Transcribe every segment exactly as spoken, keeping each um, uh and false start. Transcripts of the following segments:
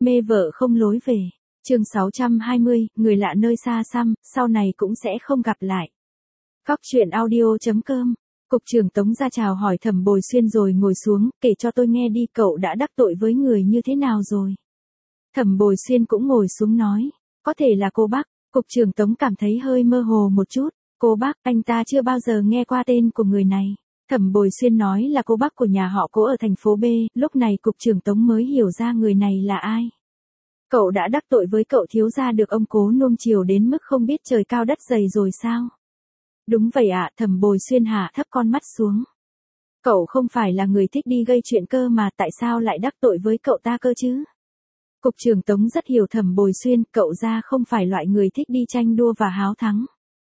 Mê vợ không lối về. Chương sáu trăm hai mươi, người lạ nơi xa xăm, sau này cũng sẽ không gặp lại. Góc truyện audio.com. Cục trưởng Tống ra chào hỏi Thẩm Bồi Xuyên rồi ngồi xuống, kể cho tôi nghe đi, cậu đã đắc tội với người như thế nào rồi. Thẩm Bồi Xuyên cũng ngồi xuống nói, có thể là cô bác. Cục trưởng Tống cảm thấy hơi mơ hồ một chút. Cô bác, anh ta chưa bao giờ nghe qua tên của người này. Thẩm Bồi Xuyên nói là cô bác của nhà họ Cố ở thành phố B, lúc này cục trưởng Tống mới hiểu ra người này là ai. Cậu đã đắc tội với cậu thiếu gia được ông Cố nuông chiều đến mức không biết trời cao đất dày rồi sao? Đúng vậy ạ, Thẩm Bồi Xuyên hạ thấp con mắt xuống. Cậu không phải là người thích đi gây chuyện cơ mà, tại sao lại đắc tội với cậu ta cơ chứ? Cục trưởng Tống rất hiểu Thẩm Bồi Xuyên, cậu ra không phải loại người thích đi tranh đua và háo thắng.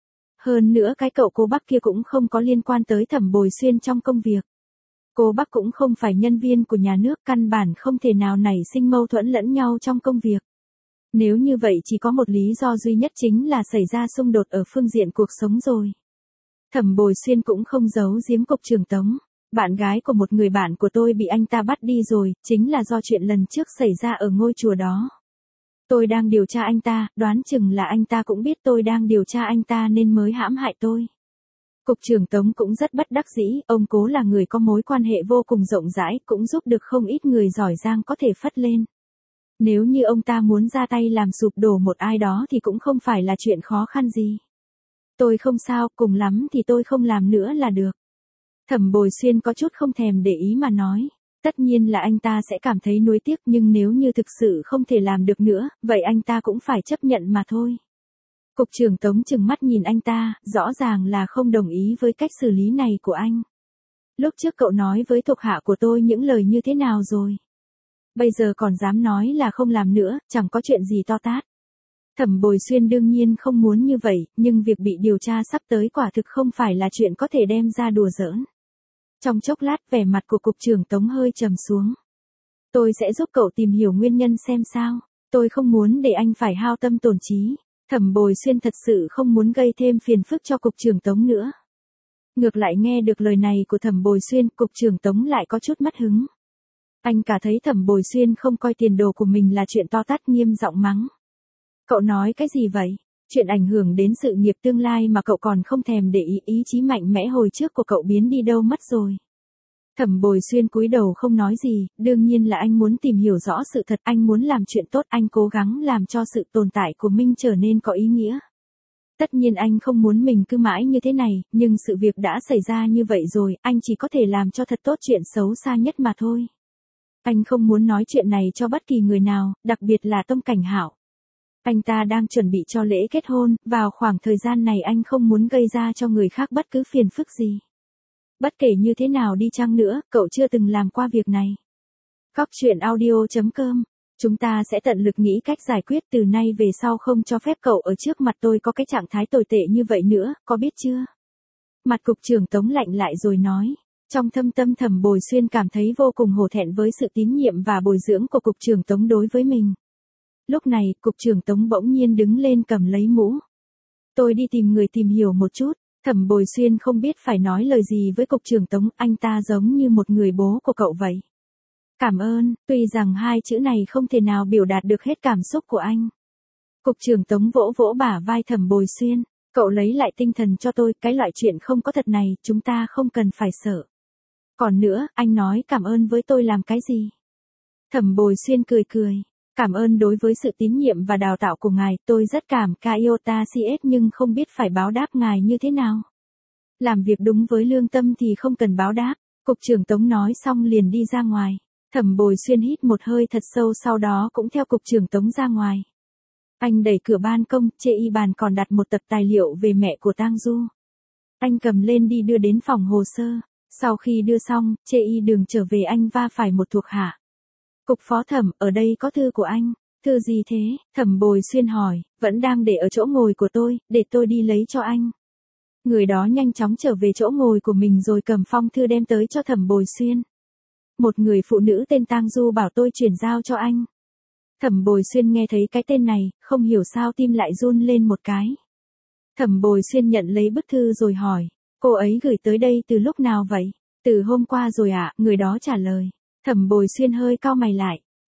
Hơn nữa cái cậu cô bác kia cũng không có liên quan tới Thẩm Bồi Xuyên trong công việc. Cô bác cũng không phải nhân viên của nhà nước, căn bản không thể nào nảy sinh mâu thuẫn lẫn nhau trong công việc. Nếu như vậy chỉ có một lý do duy nhất, chính là xảy ra xung đột ở phương diện cuộc sống rồi. Thẩm Bồi Xuyên cũng không giấu giếm cục trưởng Tống. Bạn gái của một người bạn của tôi bị anh ta bắt đi rồi, chính là do chuyện lần trước xảy ra ở ngôi chùa đó. Tôi đang điều tra anh ta, đoán chừng là anh ta cũng biết tôi đang điều tra anh ta nên mới hãm hại tôi. Cục trưởng Tống cũng rất bất đắc dĩ, ông Cố là người có mối quan hệ vô cùng rộng rãi, cũng giúp được không ít người giỏi giang có thể phất lên. Nếu như ông ta muốn ra tay làm sụp đổ một ai đó thì cũng không phải là chuyện khó khăn gì. Tôi không sao, cùng lắm thì tôi không làm nữa là được. Thẩm Bồi Xuyên có chút không thèm để ý mà nói. Tất nhiên là anh ta sẽ cảm thấy nuối tiếc, nhưng nếu như thực sự không thể làm được nữa, vậy anh ta cũng phải chấp nhận mà thôi. Cục trưởng Tống trừng mắt nhìn anh ta, rõ ràng là không đồng ý với cách xử lý này của anh. Lúc trước cậu nói với thuộc hạ của tôi những lời như thế nào rồi? Bây giờ còn dám nói là không làm nữa, chẳng có chuyện gì to tát. Thẩm Bồi Xuyên đương nhiên không muốn như vậy, nhưng việc bị điều tra sắp tới quả thực không phải là chuyện có thể đem ra đùa giỡn. Trong chốc lát vẻ mặt của cục trưởng Tống hơi trầm xuống. Tôi sẽ giúp cậu tìm hiểu nguyên nhân xem sao. Tôi không muốn để anh phải hao tâm tổn trí. Thẩm Bồi Xuyên thật sự không muốn gây thêm phiền phức cho cục trưởng Tống nữa. Ngược lại nghe được lời này của Thẩm Bồi Xuyên, cục trưởng Tống lại có chút mất hứng. Anh cả thấy Thẩm Bồi Xuyên không coi tiền đồ của mình là chuyện to tát, nghiêm giọng mắng. Cậu nói cái gì vậy? Chuyện ảnh hưởng đến sự nghiệp tương lai mà cậu còn không thèm để ý, ý chí mạnh mẽ hồi trước của cậu biến đi đâu mất rồi? Thẩm Bồi Xuyên cúi đầu không nói gì, đương nhiên là anh muốn tìm hiểu rõ sự thật, anh muốn làm chuyện tốt, anh cố gắng làm cho sự tồn tại của mình trở nên có ý nghĩa. Tất nhiên anh không muốn mình cứ mãi như thế này, nhưng sự việc đã xảy ra như vậy rồi, anh chỉ có thể làm cho thật tốt chuyện xấu xa nhất mà thôi. Anh không muốn nói chuyện này cho bất kỳ người nào, đặc biệt là Tông Cảnh Hạo. Anh ta đang chuẩn bị cho lễ kết hôn, vào khoảng thời gian này anh không muốn gây ra cho người khác bất cứ phiền phức gì. Bất kể như thế nào đi chăng nữa, cậu chưa từng làm qua việc này. Góc truyện audio.com. Chúng ta sẽ tận lực nghĩ cách giải quyết, từ nay về sau không cho phép cậu ở trước mặt tôi có cái trạng thái tồi tệ như vậy nữa, có biết chưa? Mặt cục trưởng Tống lạnh lại rồi nói. Trong thâm tâm Thẩm Bồi Xuyên cảm thấy vô cùng hổ thẹn với sự tín nhiệm và bồi dưỡng của cục trưởng Tống đối với mình. Lúc này, cục trưởng Tống bỗng nhiên đứng lên cầm lấy mũ. Tôi đi tìm người tìm hiểu một chút. Thẩm Bồi Xuyên không biết phải nói lời gì với cục trưởng Tống, anh ta giống như một người bố của cậu vậy. Cảm ơn, tuy rằng hai chữ này không thể nào biểu đạt được hết cảm xúc của anh. Cục trưởng Tống vỗ vỗ bả vai Thẩm Bồi Xuyên, cậu lấy lại tinh thần cho tôi, cái loại chuyện không có thật này, chúng ta không cần phải sợ. Còn nữa, anh nói cảm ơn với tôi làm cái gì? Thẩm Bồi Xuyên cười cười. Cảm ơn đối với sự tín nhiệm và đào tạo của ngài, tôi rất cảm kích Iota xê ét nhưng không biết phải báo đáp ngài như thế nào. Làm việc đúng với lương tâm thì không cần báo đáp. Cục trưởng Tống nói xong liền đi ra ngoài. Thẩm Bồi Xuyên hít một hơi thật sâu, sau đó cũng theo cục trưởng Tống ra ngoài. Anh đẩy cửa ban công, trên y bàn còn đặt một tập tài liệu về mẹ của Tang Du. Anh cầm lên đi đưa đến phòng hồ sơ. Sau khi đưa xong, trên y đường trở về anh va phải một thuộc hạ. Cục phó Thẩm, ở đây có thư của anh. Thư gì thế? Thẩm Bồi Xuyên hỏi. Vẫn đang để ở chỗ ngồi của tôi, để tôi đi lấy cho anh. Người đó nhanh chóng trở về chỗ ngồi của mình rồi cầm phong thư đem tới cho Thẩm Bồi Xuyên. Một người phụ nữ tên Tang Du bảo tôi chuyển giao cho anh. Thẩm Bồi Xuyên nghe thấy cái tên này, không hiểu sao tim lại run lên một cái. Thẩm Bồi Xuyên nhận lấy bức thư rồi hỏi. Cô ấy gửi tới đây từ lúc nào vậy? Từ hôm qua rồi ạ, à, người đó trả lời. Thẩm Bồi Xuyên hơi cau mày lại.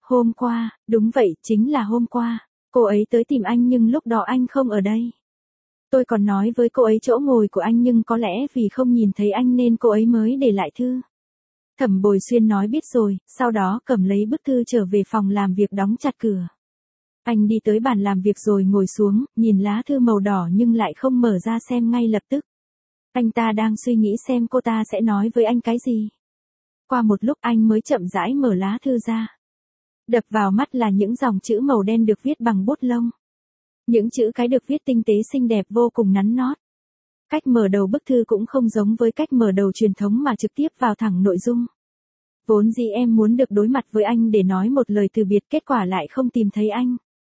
Hôm qua, đúng vậy, chính là hôm qua. Cô ấy tới tìm anh nhưng lúc đó anh không ở đây. Tôi còn nói với cô ấy chỗ ngồi của anh nhưng có lẽ vì không nhìn thấy anh nên cô ấy mới để lại thư. Thẩm Bồi Xuyên nói biết rồi, sau đó cầm lấy bức thư trở về phòng làm việc đóng chặt cửa. Anh đi tới bàn làm việc rồi ngồi xuống, nhìn lá thư màu đỏ nhưng lại không mở ra xem ngay lập tức. Anh ta đang suy nghĩ xem cô ta sẽ nói với anh cái gì. Qua một lúc anh mới chậm rãi mở lá thư ra. Đập vào mắt là những dòng chữ màu đen được viết bằng bút lông. Những chữ cái được viết tinh tế xinh đẹp vô cùng nắn nót. Cách mở đầu bức thư cũng không giống với cách mở đầu truyền thống mà trực tiếp vào thẳng nội dung. Vốn dĩ em muốn được đối mặt với anh để nói một lời từ biệt, kết quả lại không tìm thấy anh.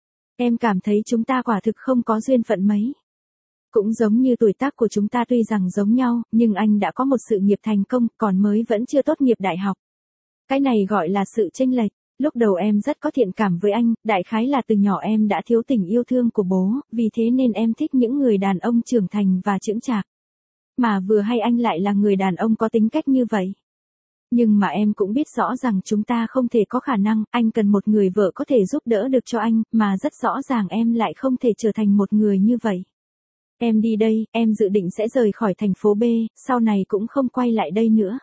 Em cảm thấy chúng ta quả thực không có duyên phận mấy. Cũng giống như tuổi tác của chúng ta tuy rằng giống nhau, nhưng anh đã có một sự nghiệp thành công, còn mới vẫn chưa tốt nghiệp đại học. Cái này gọi là sự chênh lệch. Lúc đầu em rất có thiện cảm với anh, đại khái là từ nhỏ em đã thiếu tình yêu thương của bố, vì thế nên em thích những người đàn ông trưởng thành và chững chạc. Mà vừa hay anh lại là người đàn ông có tính cách như vậy. Nhưng mà em cũng biết rõ rằng chúng ta không thể có khả năng, anh cần một người vợ có thể giúp đỡ được cho anh, mà rất rõ ràng em lại không thể trở thành một người như vậy. Em đi đây, em dự định sẽ rời khỏi thành phố B, sau này cũng không quay lại đây nữa.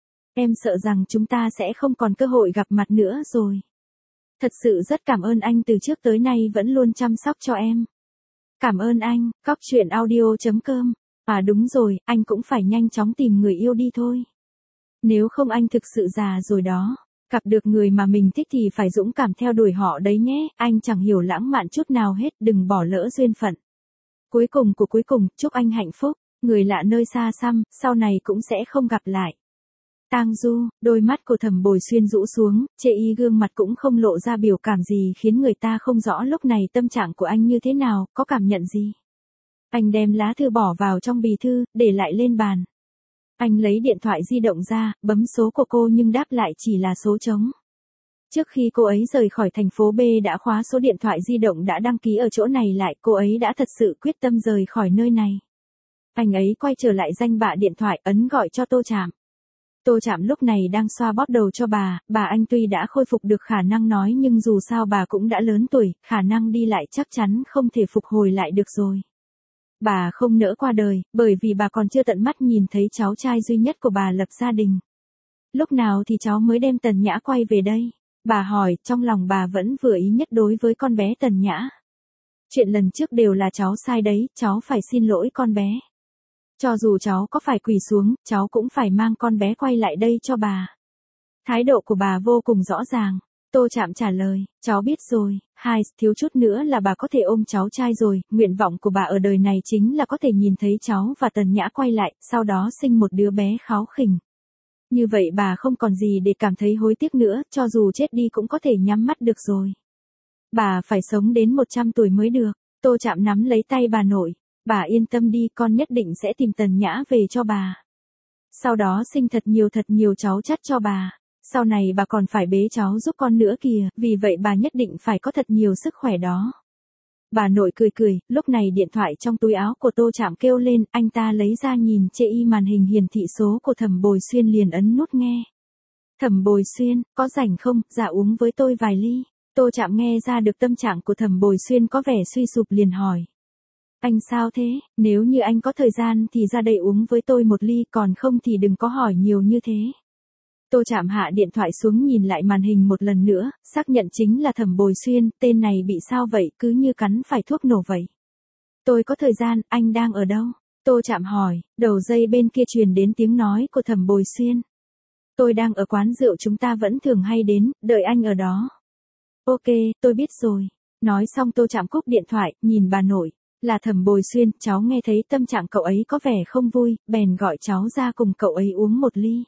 Em sợ rằng chúng ta sẽ không còn cơ hội gặp mặt nữa rồi. Thật sự rất cảm ơn anh từ trước tới nay vẫn luôn chăm sóc cho em. Cảm ơn anh, cóc truyện audio chấm com. À đúng rồi, anh cũng phải nhanh chóng tìm người yêu đi thôi. Nếu không anh thực sự già rồi đó. Gặp được người mà mình thích thì phải dũng cảm theo đuổi họ đấy nhé, anh chẳng hiểu lãng mạn chút nào hết, đừng bỏ lỡ duyên phận. Cuối cùng của cuối cùng, chúc anh hạnh phúc, người lạ nơi xa xăm, sau này cũng sẽ không gặp lại. Tang Du, đôi mắt của Thẩm Bồi Xuyên rũ xuống, chê y gương mặt cũng không lộ ra biểu cảm gì khiến người ta không rõ lúc này tâm trạng của anh như thế nào, có cảm nhận gì. Anh đem lá thư bỏ vào trong bì thư, để lại lên bàn. Anh lấy điện thoại di động ra, bấm số của cô nhưng đáp lại chỉ là số trống. Trước khi cô ấy rời khỏi thành phố B đã khóa số điện thoại di động đã đăng ký ở chỗ này lại, cô ấy đã thật sự quyết tâm rời khỏi nơi này. Anh ấy quay trở lại danh bạ điện thoại, ấn gọi cho Tô Trạm. Tô Trạm lúc này đang xoa bóp đầu cho bà, bà anh tuy đã khôi phục được khả năng nói nhưng dù sao bà cũng đã lớn tuổi, khả năng đi lại chắc chắn không thể phục hồi lại được rồi. Bà không nỡ qua đời, bởi vì bà còn chưa tận mắt nhìn thấy cháu trai duy nhất của bà lập gia đình. Lúc nào thì cháu mới đem Tần Nhã quay về đây? Bà hỏi, trong lòng bà vẫn vừa ý nhất đối với con bé Tần Nhã. Chuyện lần trước đều là cháu sai đấy, cháu phải xin lỗi con bé. Cho dù cháu có phải quỳ xuống, cháu cũng phải mang con bé quay lại đây cho bà. Thái độ của bà vô cùng rõ ràng. Tô Trạm trả lời, cháu biết rồi, hai, thiếu chút nữa là bà có thể ôm cháu trai rồi, nguyện vọng của bà ở đời này chính là có thể nhìn thấy cháu và Tần Nhã quay lại, sau đó sinh một đứa bé kháu khỉnh. Như vậy bà không còn gì để cảm thấy hối tiếc nữa, cho dù chết đi cũng có thể nhắm mắt được rồi. Bà phải sống đến một trăm tuổi mới được. Tô Trạm nắm lấy tay bà nội. Bà yên tâm đi, con nhất định sẽ tìm Tần Nhã về cho bà. Sau đó sinh thật nhiều thật nhiều cháu chắt cho bà. Sau này bà còn phải bế cháu giúp con nữa kìa, vì vậy bà nhất định phải có thật nhiều sức khỏe đó. Bà nội cười cười, lúc này điện thoại trong túi áo của Tô Trạm kêu lên, anh ta lấy ra nhìn chê y màn hình hiển thị số của Thẩm Bồi Xuyên liền ấn nút nghe. Thẩm Bồi Xuyên, có rảnh không, dạ uống với tôi vài ly. Tô Trạm nghe ra được tâm trạng của Thẩm Bồi Xuyên có vẻ suy sụp liền hỏi. Anh sao thế, nếu như anh có thời gian thì ra đây uống với tôi một ly, còn không thì đừng có hỏi nhiều như thế. Tô Trạm hạ điện thoại xuống nhìn lại màn hình một lần nữa, xác nhận chính là Thẩm Bồi Xuyên, tên này bị sao vậy, cứ như cắn phải thuốc nổ vậy. Tôi có thời gian, anh đang ở đâu? Tô Trạm hỏi, đầu dây bên kia truyền đến tiếng nói của Thẩm Bồi Xuyên. Tôi đang ở quán rượu chúng ta vẫn thường hay đến, đợi anh ở đó. Ok, tôi biết rồi. Nói xong Tô Trạm cúp điện thoại, nhìn bà nội. Là Thẩm Bồi Xuyên, cháu nghe thấy tâm trạng cậu ấy có vẻ không vui, bèn gọi cháu ra cùng cậu ấy uống một ly.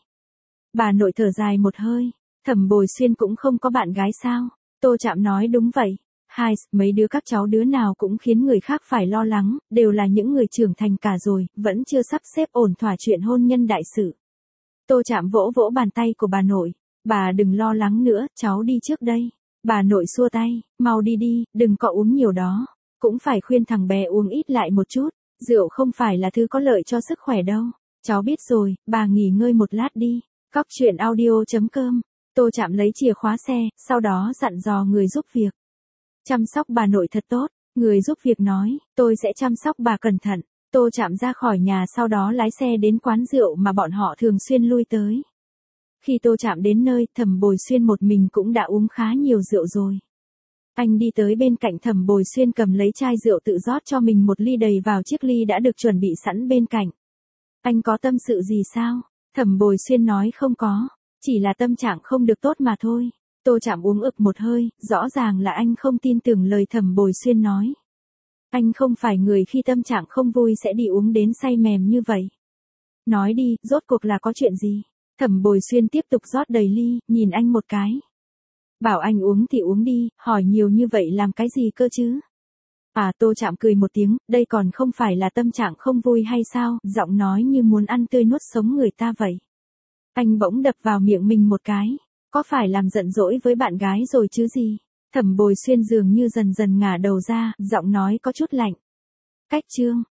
Bà nội thở dài một hơi, Thẩm Bồi Xuyên cũng không có bạn gái sao? Tô Trạm nói đúng vậy. Hai, mấy đứa các cháu đứa nào cũng khiến người khác phải lo lắng, đều là những người trưởng thành cả rồi, vẫn chưa sắp xếp ổn thỏa chuyện hôn nhân đại sự. Tô Trạm vỗ vỗ bàn tay của bà nội, bà đừng lo lắng nữa, cháu đi trước đây. Bà nội xua tay, mau đi đi, đừng có uống nhiều đó. Cũng phải khuyên thằng bé uống ít lại một chút, rượu không phải là thứ có lợi cho sức khỏe đâu. Cháu biết rồi, bà nghỉ ngơi một lát đi. Cóc truyện audio chấm com Tô Trạm lấy chìa khóa xe, sau đó dặn dò người giúp việc. Chăm sóc bà nội thật tốt, người giúp việc nói, tôi sẽ chăm sóc bà cẩn thận. Tô Trạm ra khỏi nhà sau đó lái xe đến quán rượu mà bọn họ thường xuyên lui tới. Khi Tô Trạm đến nơi, Thẩm Bồi Xuyên một mình cũng đã uống khá nhiều rượu rồi. Anh đi tới bên cạnh Thẩm Bồi Xuyên cầm lấy chai rượu tự rót cho mình một ly đầy vào chiếc ly đã được chuẩn bị sẵn bên cạnh. Anh có tâm sự gì sao? Thẩm Bồi Xuyên nói không có, chỉ là tâm trạng không được tốt mà thôi. Tô Trạm uống ực một hơi, rõ ràng là anh không tin tưởng lời Thẩm Bồi Xuyên nói. Anh không phải người khi tâm trạng không vui sẽ đi uống đến say mềm như vậy. Nói đi, rốt cuộc là có chuyện gì? Thẩm Bồi Xuyên tiếp tục rót đầy ly, nhìn anh một cái. Bảo anh uống thì uống đi, hỏi nhiều như vậy làm cái gì cơ chứ? À, Tô Trạm cười một tiếng, đây còn không phải là tâm trạng không vui hay sao, giọng nói như muốn ăn tươi nuốt sống người ta vậy. Anh bỗng đập vào miệng mình một cái, có phải làm giận dỗi với bạn gái rồi chứ gì? Thẩm Bồi Xuyên dường như dần dần ngả đầu ra, giọng nói có chút lạnh. Cách chương